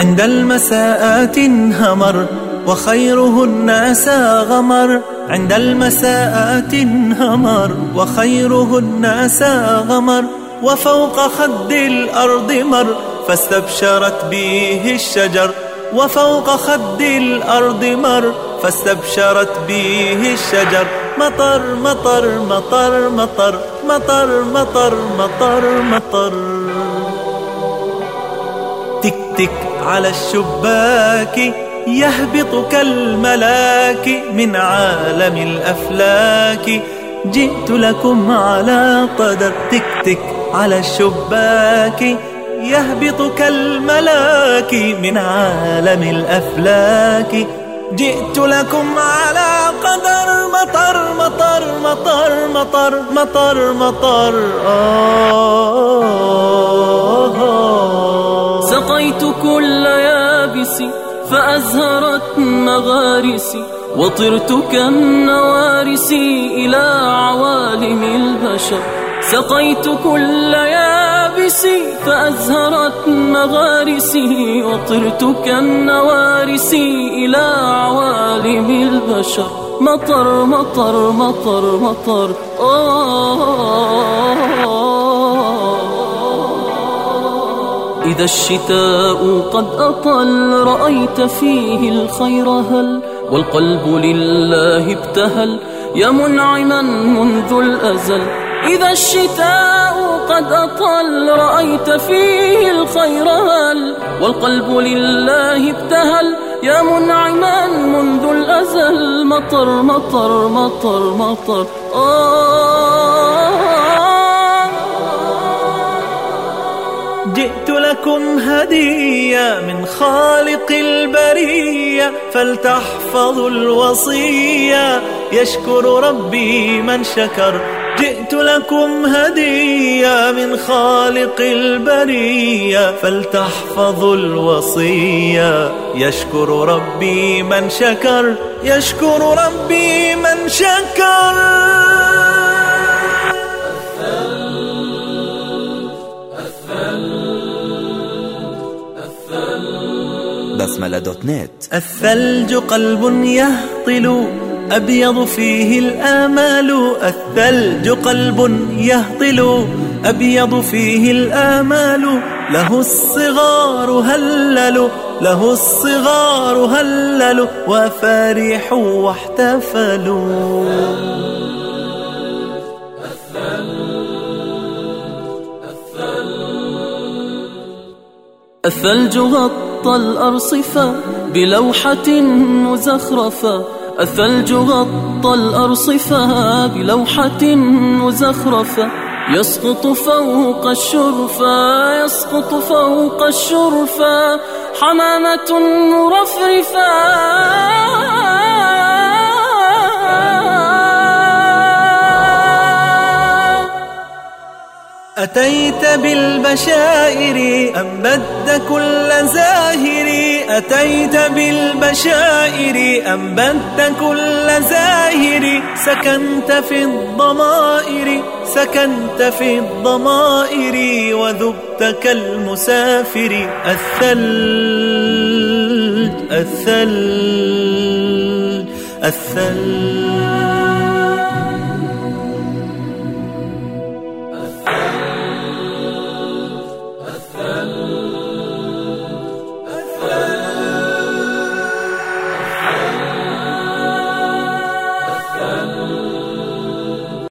عند المساءات انهمر وخيره الناس غمر. عند المساءات انهمر وخيره الناس غمر. وفوق خد الأرض مر فاستبشرت به الشجر. وفوق خد الأرض مر فاستبشرت به الشجر. مطر مطر مطر مطر مطر مطر مطر مطر. تك تك على الشباك يهبط كالملاك من عالم الأفلاك. جئت لكم على قدر. تك تك على الشباك يهبط كالملاك من عالم الأفلاك. جئت لكم على قدر. مطر مطر مطر مطر مطر مطر. سقيت كل يابس فأزهرت مغارسي وطرت كالنوارس إلى عوالم البشر. سقيت كل يابس فأزهرت مغارسي وطرت كالنوارس إلى عوالم البشر. مطر مطر مطر مطر. إذا الشتاء قد أطل رأيت فيه الخير هل والقلب لله ابتهل يا منعما منذ الأزل. إذا الشتاء قد أطل رأيت فيه الخير هل والقلب لله ابتهل يا منعما منذ الأزل. مطر مطر مطر مطر. جئت لكم هدية من خالق البرية فلتحفظوا الوصية يشكر ربي من شكر. جئت لكم هدية من خالق البرية فلتحفظوا الوصية يشكر ربي من شكر. يشكر ربي من شكر. basmala.net. الثلج قلب يهطل أبيض فيه الآمال. الثلج قلب يهطل أبيض فيه الآمال. له الصغار هللوا له الصغار هللوا وفرحوا واحتفلوا. الثلج غطى الأرصفة بلوحة مزخرفة. الثلج غطى الأرصفة بلوحة مزخرفة. يسقط فوق الشرفة يسقط فوق الشرفة حمامة مرفرفة. أتيت بالبشائر أم بد كل زاهر. أتيت بالبشائر أم بد كل زاهر. سكنت في الضمائر سكنت في الضمائر وذبت كالمسافر. الثلج الثلج الثلج